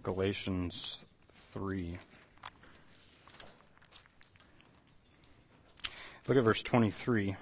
Galatians 3. Look at verse 23.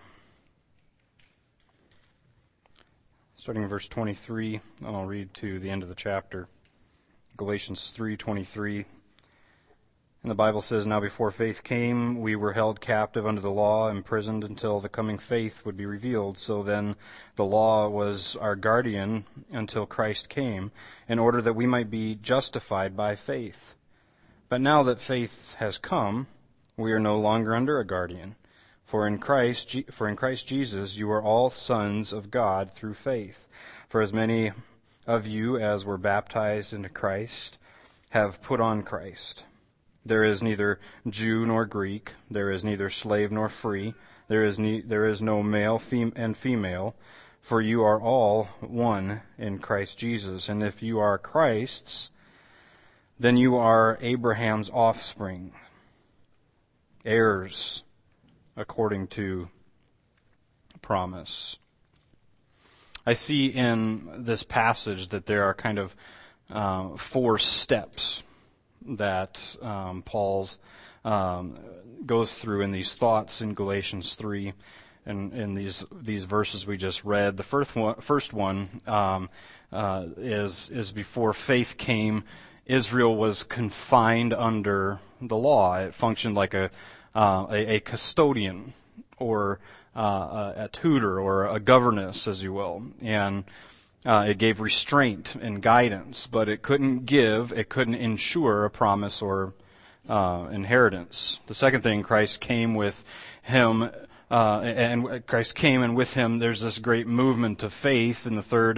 Starting in verse 23, and I'll read to the end of the chapter. Galatians 3:23. And the Bible says, "Now before faith came, we were held captive under the law, imprisoned until the coming faith would be revealed. So then the law was our guardian until Christ came, in order that we might be justified by faith. But now that faith has come, we are no longer under a guardian. For in Christ Jesus you are all sons of God through faith. For as many of you as were baptized into Christ have put on Christ. There is neither Jew nor Greek, there is neither slave nor free, there is no male and female, for you are all one in Christ Jesus. And if you are Christ's, then you are Abraham's offspring, heirs according to promise." I see in this passage that there are kind of 4 steps that Paul's goes through in these thoughts in Galatians 3 and in these verses we just read. The first one is before faith came, Israel was confined under the law. It functioned like a custodian or a tutor or a governess, as you will, and it gave restraint and guidance, but it couldn't ensure a promise or inheritance. The second thing, Christ came with him, and with him there's this great movement to faith. And the third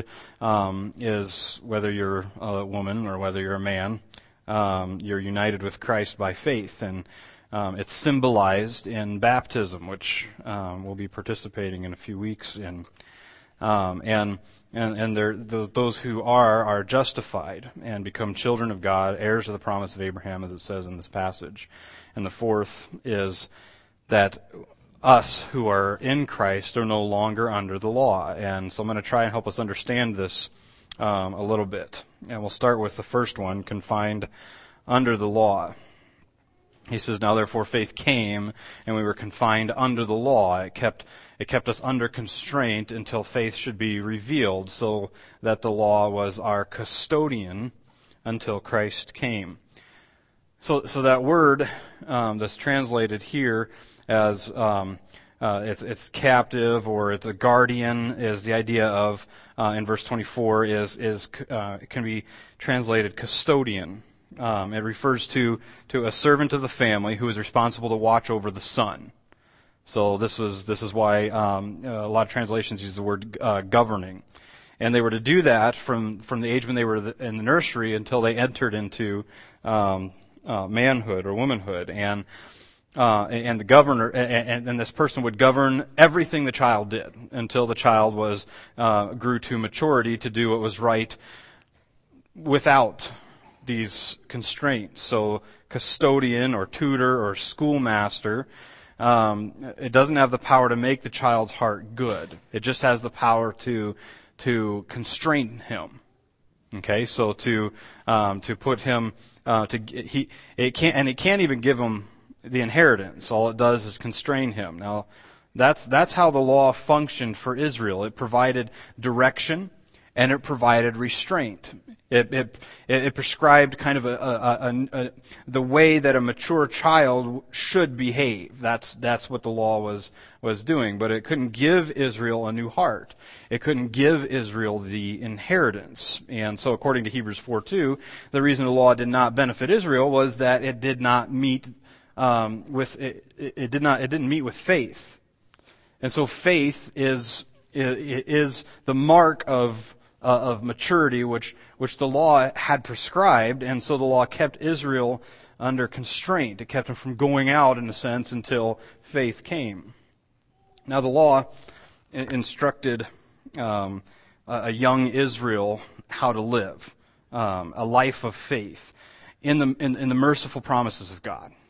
is whether you're a woman or whether you're a man, you're united with Christ by faith, and it's symbolized in baptism, which we'll be participating in a few weeks in. And those who are justified and become children of God, heirs of the promise of Abraham, as it says in this passage. And the fourth is that us who are in Christ are no longer under the law. And so I'm going to try and help us understand this a little bit. And we'll start with the first one, confined under the law. He says, "Now therefore faith came, and we were confined under the law." It kept us under constraint until faith should be revealed, so that the law was our custodian until Christ came. So that word that's translated here as it's captive or it's a guardian is the idea of in verse 24 it can be translated custodian. It refers to a servant of the family who is responsible to watch over the son. So this is why a lot of translations use the word governing, and they were to do that from the age when they were in the nursery until they entered into manhood or womanhood, and the governor and this person would govern everything the child did until the child grew to maturity to do what was right without these constraints. So custodian or tutor or schoolmaster, it doesn't have the power to make the child's heart good. It just has the power to constrain him. Okay, so to put him it can't even give him the inheritance. All it does is constrain him. Now that's how the law functioned for Israel. It provided direction and it provided restraint. It prescribed kind of the way that a mature child should behave. That's what the law was doing. But it couldn't give Israel a new heart. It couldn't give Israel the inheritance. And so, according to Hebrews 4:2, the reason the law did not benefit Israel was that it did not meet it didn't meet with faith. And so, faith is the mark of maturity, which the law had prescribed, and so the law kept Israel under constraint. It kept them from going out, in a sense, until faith came. Now, the law instructed a young Israel how to live a life of faith in the merciful promises of God.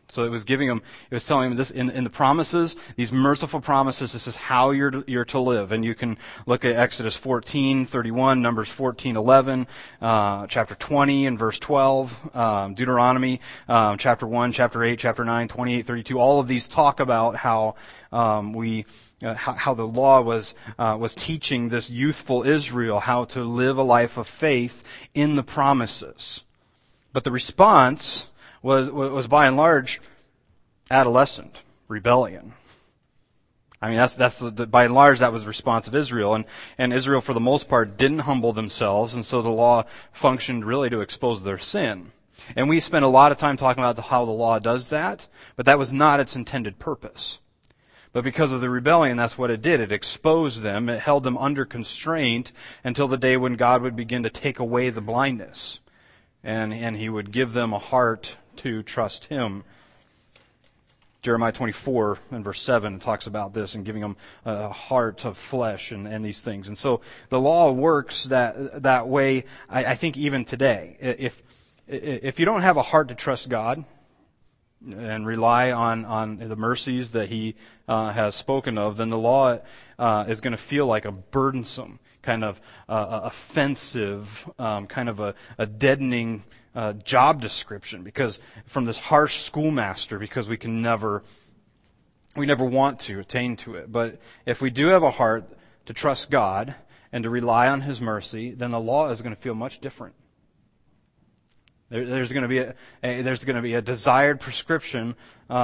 So it was telling them this in the promises, these merciful promises, this is how you're to live. And you can look at Exodus 14:31, Numbers 14:11, chapter 20 and verse 12, Deuteronomy, chapter 1, chapter 8, chapter 9, 28:32. All of these talk about how how the law was teaching this youthful Israel how to live a life of faith in the promises. But the response was by and large adolescent rebellion. I mean, that's by and large that was the response of Israel, and Israel for the most part didn't humble themselves, and so the law functioned really to expose their sin. And we spent a lot of time talking about how the law does that, but that was not its intended purpose. But because of the rebellion, that's what it did. It exposed them. It held them under constraint until the day when God would begin to take away the blindness, and He would give them a heart to trust Him. Jeremiah 24 and verse 7 talks about this and giving them a heart of flesh and these things. And so the law works that way, I think, even today. If you don't have a heart to trust God and rely on the mercies that He has spoken of, then the law is going to feel like a burdensome, kind of offensive, kind of a deadening job description, because from this harsh schoolmaster, because we never want to attain to it. But if we do have a heart to trust God and to rely on His mercy, then the law is going to feel much different. There's going to be a desired prescription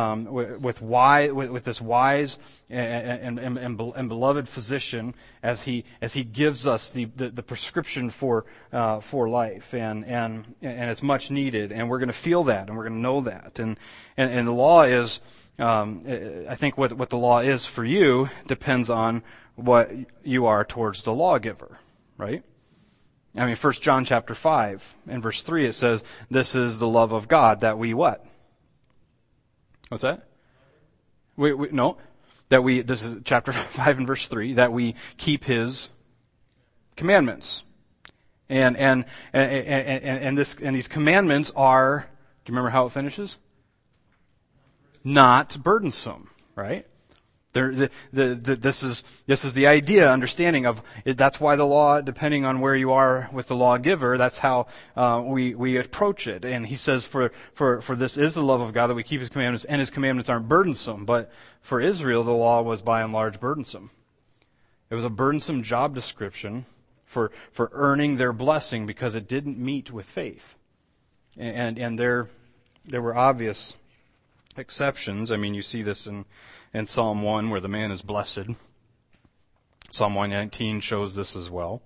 with this wise and beloved physician as he gives us the prescription for life, and it's much needed, and we're going to feel that, and we're going to know that, and the law is I think what the law is for you depends on what you are towards the lawgiver, right? I mean, 1 John chapter 5 and verse 3, it says, "This is the love of God, that we" what? What's that? This is chapter 5 and verse 3, that we keep His commandments. And these commandments are, do you remember how it finishes? Not burdensome, right? This is the idea, understanding of it. That's why the law, depending on where you are with the lawgiver, that's how we approach it. And he says, for this is the love of God, that we keep His commandments, and His commandments aren't burdensome. But for Israel, the law was by and large burdensome. It was a burdensome job description for earning their blessing, because it didn't meet with faith. And there were obvious exceptions. I mean, you see this in Psalm 1, where the man is blessed. Psalm 119 shows this as well.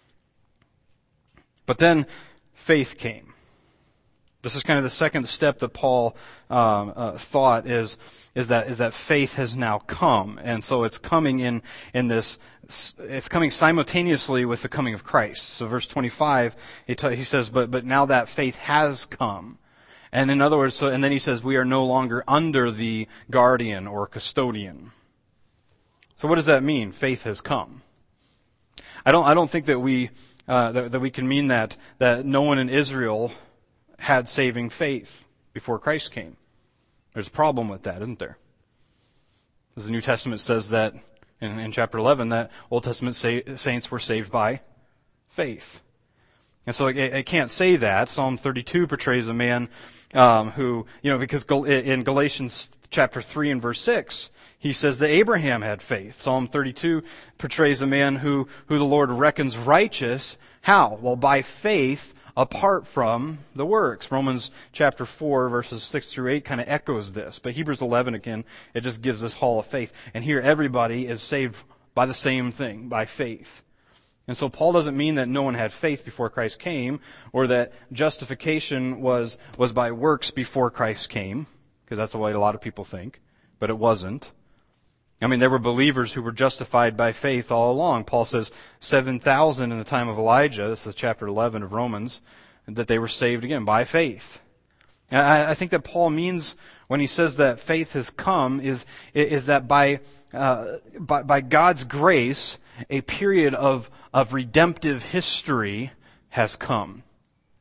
But then faith came. This is kind of the second step that Paul thought is that faith has now come, and so it's coming in this. It's coming simultaneously with the coming of Christ. So verse 25, he says, "But now that faith has come." And in other words, and then he says, we are no longer under the guardian or custodian. So what does that mean? Faith has come. I don't think that we can mean that no one in Israel had saving faith before Christ came. There's a problem with that, isn't there? As the New Testament says that in chapter 11, that Old Testament saints were saved by faith. And so it can't say that. Psalm 32 portrays a man who, because in Galatians chapter 3 and verse 6, he says that Abraham had faith. Psalm 32 portrays a man who the Lord reckons righteous. How? Well, by faith apart from the works. Romans chapter 4 verses 6 through 8 kind of echoes this. But Hebrews 11, again, it just gives this hall of faith. And here everybody is saved by the same thing, by faith. And so Paul doesn't mean that no one had faith before Christ came, or that justification was by works before Christ came, because that's the way a lot of people think, but it wasn't. I mean, there were believers who were justified by faith all along. Paul says 7,000 in the time of Elijah, this is chapter 11 of Romans, that they were saved again by faith. And I think that Paul means when he says that faith has come is that by God's grace, a period of redemptive history has come.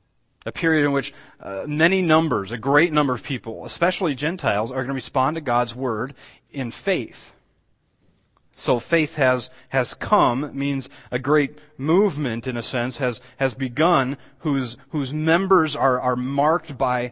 A period in which a great number of people, especially Gentiles, are going to respond to God's word in faith. So faith has come, means a great movement, in a sense, has begun, whose members are marked by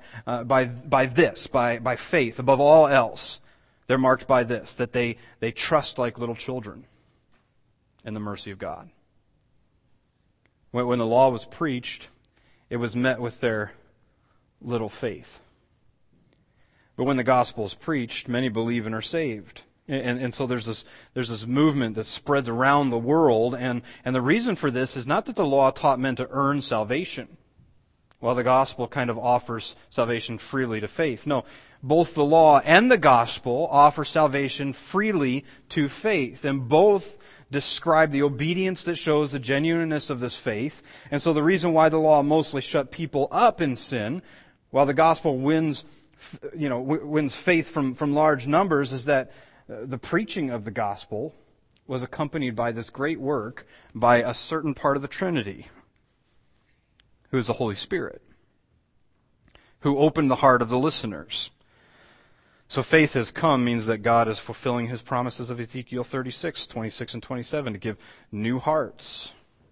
faith above all else. They're marked by this, that they trust like little children in the mercy of God. When the law was preached, it was met with their little faith. But when the gospel is preached, many believe and are saved. And so there's this movement that spreads around the world, and the reason for this is not that the law taught men to earn salvation, while the gospel kind of offers salvation freely to faith. No, both the law and the gospel offer salvation freely to faith, and both describe the obedience that shows the genuineness of this faith. And so the reason why the law mostly shut people up in sin, while the gospel wins faith from large numbers, is that the preaching of the gospel was accompanied by this great work by a certain part of the Trinity, who is the Holy Spirit, who opened the heart of the listeners. So faith has come means that God is fulfilling His promises of Ezekiel 36, 26 and 27 to give new hearts.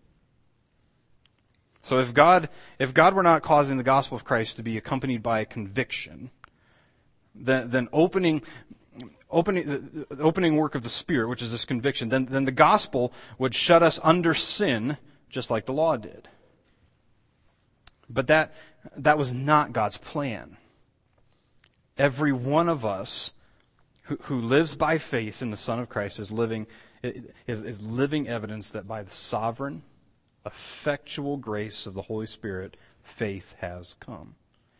So if God were not causing the gospel of Christ to be accompanied by a conviction, then opening work of the Spirit, which is this conviction, then the gospel would shut us under sin, just like the law did. But that was not God's plan. Every one of us who lives by faith in the Son of Christ is living evidence that by the sovereign, effectual grace of the Holy Spirit, faith has come.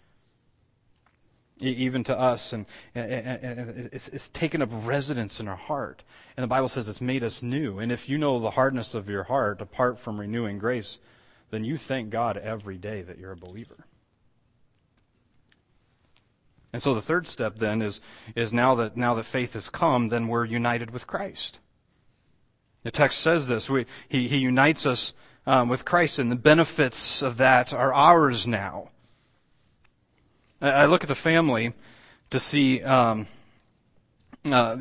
Even to us, and it's taken up residence in our heart. And the Bible says it's made us new. And if you know the hardness of your heart apart from renewing grace, then you thank God every day that you're a believer. And so the third step then is now that faith has come, then we're united with Christ. The text says this. He unites us with Christ, and the benefits of that are ours now. I look at the family to see, there's a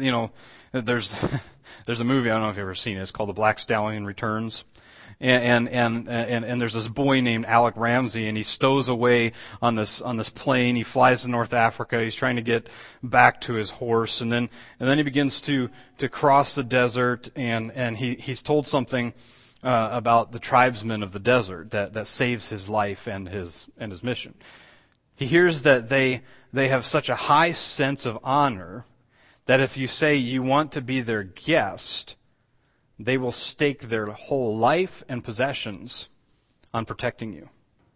movie, I don't know if you've ever seen it. It's called The Black Stallion Returns. And there's this boy named Alec Ramsey, and he stows away on this plane. He flies to North Africa. He's trying to get back to his horse, and then he begins to cross the desert, and he's told something about the tribesmen of the desert that saves his life and his mission. He hears that they have such a high sense of honor that if you say you want to be their guest, they will stake their whole life and possessions on protecting you.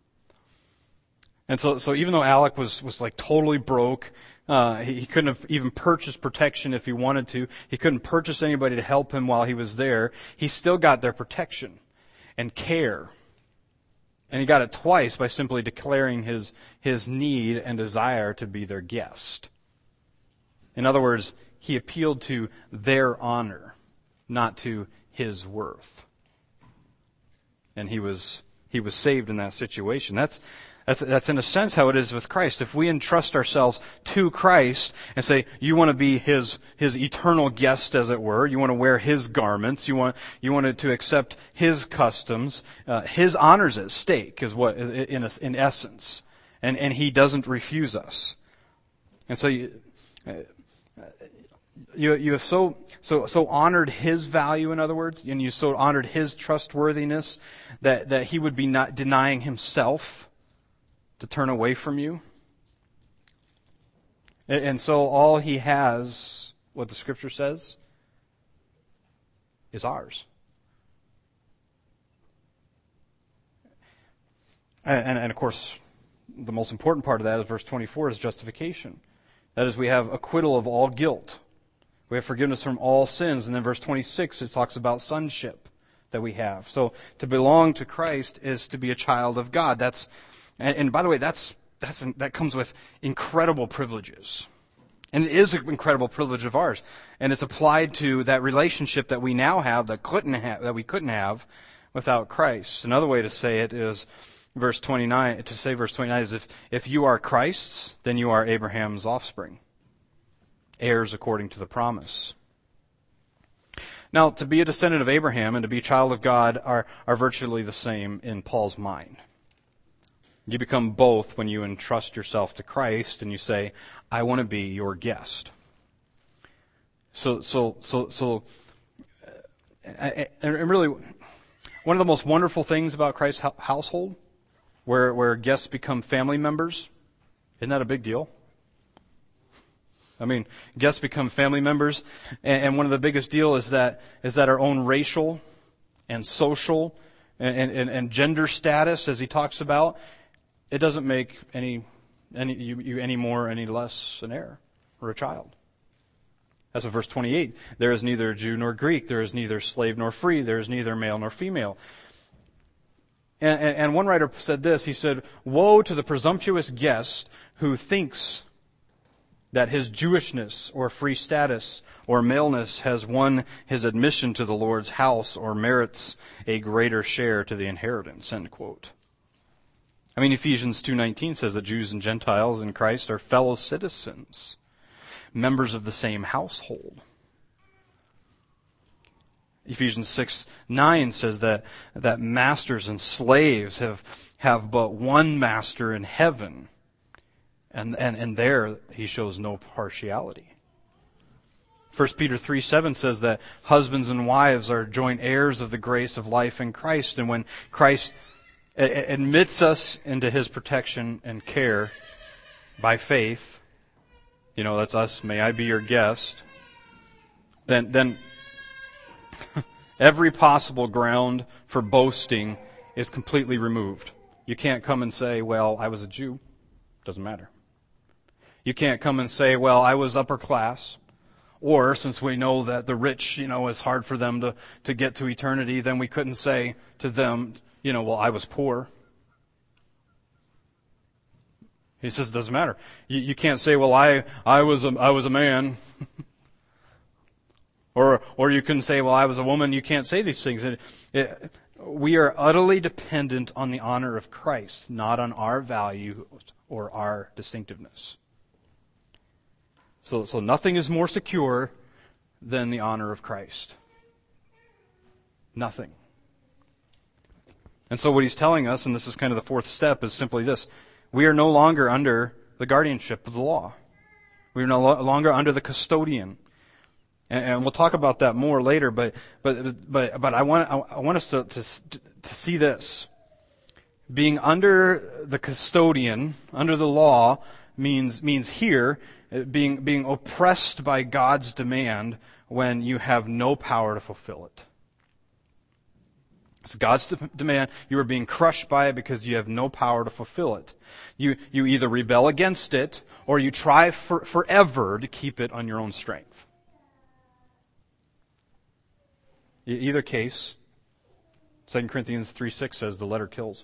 And so even though Alec was like totally broke, he couldn't have even purchased protection if he wanted to. He couldn't purchase anybody to help him while he was there. He still got their protection and care. And he got it twice by simply declaring his need and desire to be their guest. In other words, he appealed to their honor, not to his worth. And he was saved in that situation. That's in a sense how it is with Christ. If we entrust ourselves to Christ and say, you want to be his eternal guest, as it were, you want to wear his garments, you want to accept his customs, his honor's at stake is what in essence. And he doesn't refuse us. And so you have so honored his value, in other words, and you so honored his trustworthiness that he would be not denying himself to turn away from you. And so all he has, what the Scripture says, is ours. And of course, the most important part of that is verse 24 is justification. That is, we have acquittal of all guilt. We have forgiveness from all sins. And then verse 26, it talks about sonship that we have. So to belong to Christ is to be a child of God. And by the way, that comes with incredible privileges. And it is an incredible privilege of ours. And it's applied to that relationship that we now have that we couldn't have without Christ. Another way to say it is verse 29 is if you are Christ's, then you are Abraham's offspring, heirs according to the promise. Now, to be a descendant of Abraham and to be a child of God are virtually the same in Paul's mind. You become both when you entrust yourself to Christ and you say, I want to be your guest. And really, one of the most wonderful things about Christ's household, where guests become family members, isn't that a big deal? I mean, guests become family members, and one of the biggest deal is that our own racial and social and gender status, as he talks about, it doesn't make you any more or any less an heir or a child. That's what verse 28. There is neither Jew nor Greek. There is neither slave nor free. There is neither male nor female. And one writer said this. He said, woe to the presumptuous guest who thinks that his Jewishness or free status or maleness has won his admission to the Lord's house or merits a greater share to the inheritance, end quote. I mean, Ephesians 2:19 says that Jews and Gentiles in Christ are fellow citizens, members of the same household. Ephesians 6:9 says that masters and slaves have but one master in heaven. And there he shows no partiality. 1 Peter 3:7 says that husbands and wives are joint heirs of the grace of life in Christ. And when Christ admits us into his protection and care by faith, that's us, may I be your guest, then every possible ground for boasting is completely removed. You can't come and say, well, I was a Jew. Doesn't matter. You can't come and say, well, I was upper class. Or, since we know that the rich, it's hard for them to get to eternity, then we couldn't say to them, well, I was poor. He says it doesn't matter. You can't say, well, I was a man. Or you can say, well, I was a woman. You can't say these things. We are utterly dependent on the honor of Christ, not on our value or our distinctiveness. So nothing is more secure than the honor of Christ. Nothing. And so what he's telling us, and this is kind of the fourth step, is simply this. We are no longer under the guardianship of the law. We are no longer under the custodian. And we'll talk about that more later, but I want us to see this. Being under the custodian, under the law, means here being oppressed by God's demand when you have no power to fulfill it. It's God's demand. You are being crushed by it because you have no power to fulfill it. You either rebel against it or you try forever to keep it on your own strength. Either case, 2 Corinthians 3:6 says the letter kills.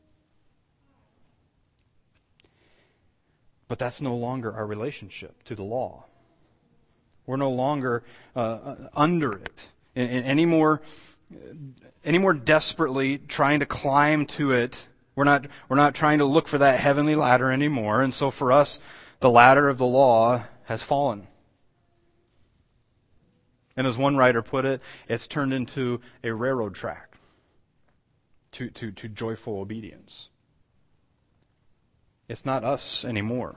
But that's no longer our relationship to the law. We're no longer under it any more desperately trying to climb to it. We're not trying to look for that heavenly ladder anymore. And so for us, the ladder of the law has fallen. And as one writer put it, it's turned into a railroad track to joyful obedience. It's not us anymore.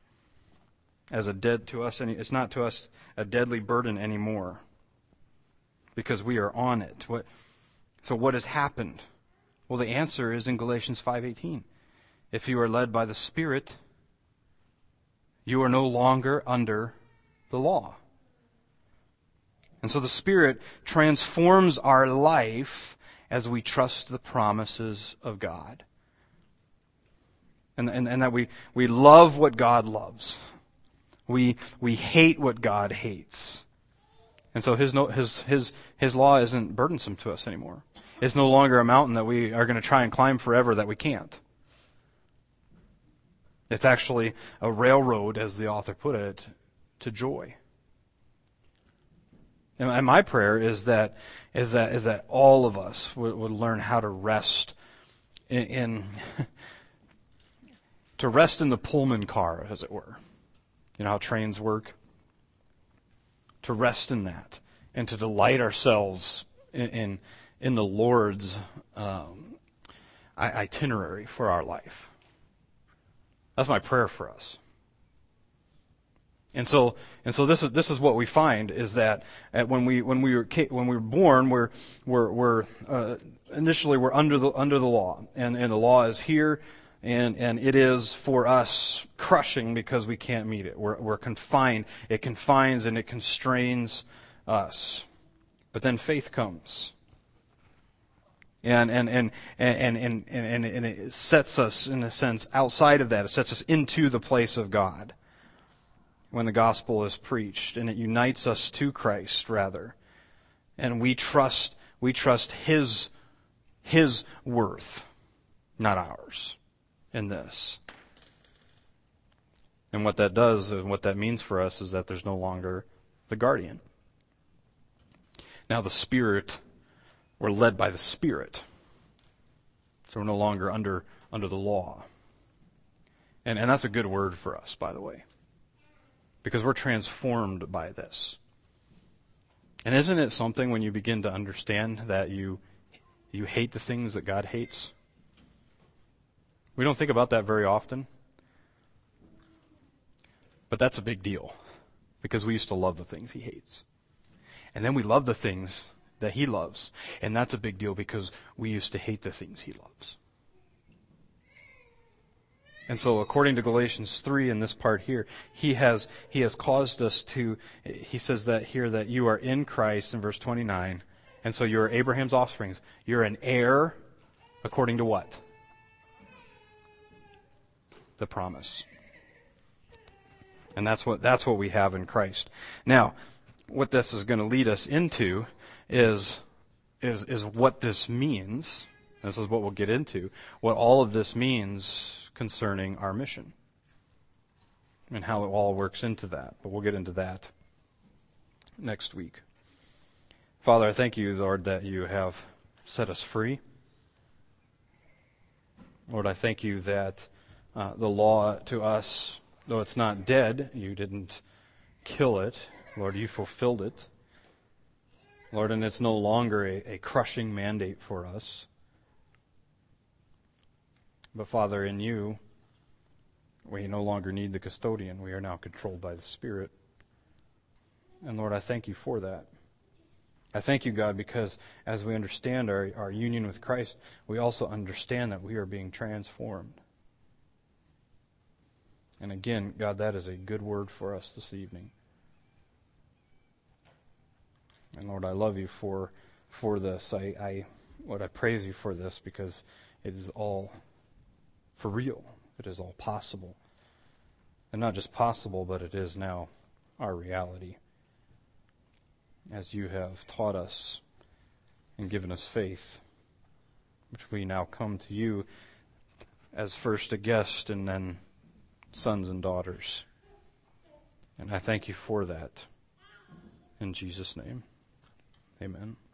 It's not to us a deadly burden anymore, because we are on it. So what has happened? Well, the answer is in Galatians 5:18. If you are led by the Spirit, you are no longer under the law. And so the Spirit transforms our life as we trust the promises of God. And that we love what God loves. We hate what God hates. And so his law isn't burdensome to us anymore. It's no longer a mountain that we are going to try and climb forever that we can't. It's actually a railroad, as the author put it, to joy. And my prayer is that all of us would learn how to rest in to rest in the Pullman car, as it were. You know how trains work? To rest in that and to delight ourselves in the Lord's itinerary for our life. That's my prayer for us. And so this is what we find is that when we were born, we're initially we're under the law, and the law is here, and it is for us crushing because we can't meet it. We're confined. It confines and it constrains us. But then faith comes. And it sets us, in a sense, outside of that. It sets us into the place of God when the gospel is preached, and it unites us to Christ, rather. And we trust His worth, not ours, in this. And what that does, and what that means for us, is that there's no longer the guardian. Now the Spirit, we're led by the Spirit. So we're no longer under the law. And that's a good word for us, by the way. Because we're transformed by this. And isn't it something when you begin to understand that you hate the things that God hates? We don't think about that very often. But that's a big deal. Because we used to love the things He hates. And then we love the things that He loves. And that's a big deal because we used to hate the things He loves. And so according to Galatians 3 in this part here, He has caused us to, He says that here that you are in Christ in verse 29. And so you're Abraham's offspring. You're an heir according to what? The promise. And that's what we have in Christ. Now, what this is going to lead us into is what this means. This is what we'll get into. What all of this means concerning our mission. And how it all works into that. But we'll get into that next week. Father, I thank You, Lord, that You have set us free. Lord, I thank You that the law to us, though it's not dead, You didn't kill it. Lord, You fulfilled it. Lord, and it's no longer a crushing mandate for us. But Father, in You, we no longer need the custodian. We are now controlled by the Spirit. And Lord, I thank You for that. I thank You, God, because as we understand our union with Christ, we also understand that we are being transformed. And again, God, that is a good word for us this evening. And Lord, I love You for this. Lord, I praise You for this because it is all for real. It is all possible. And not just possible, but it is now our reality. As You have taught us and given us faith, which we now come to You as first a guest and then sons and daughters. And I thank You for that. In Jesus' name, amen.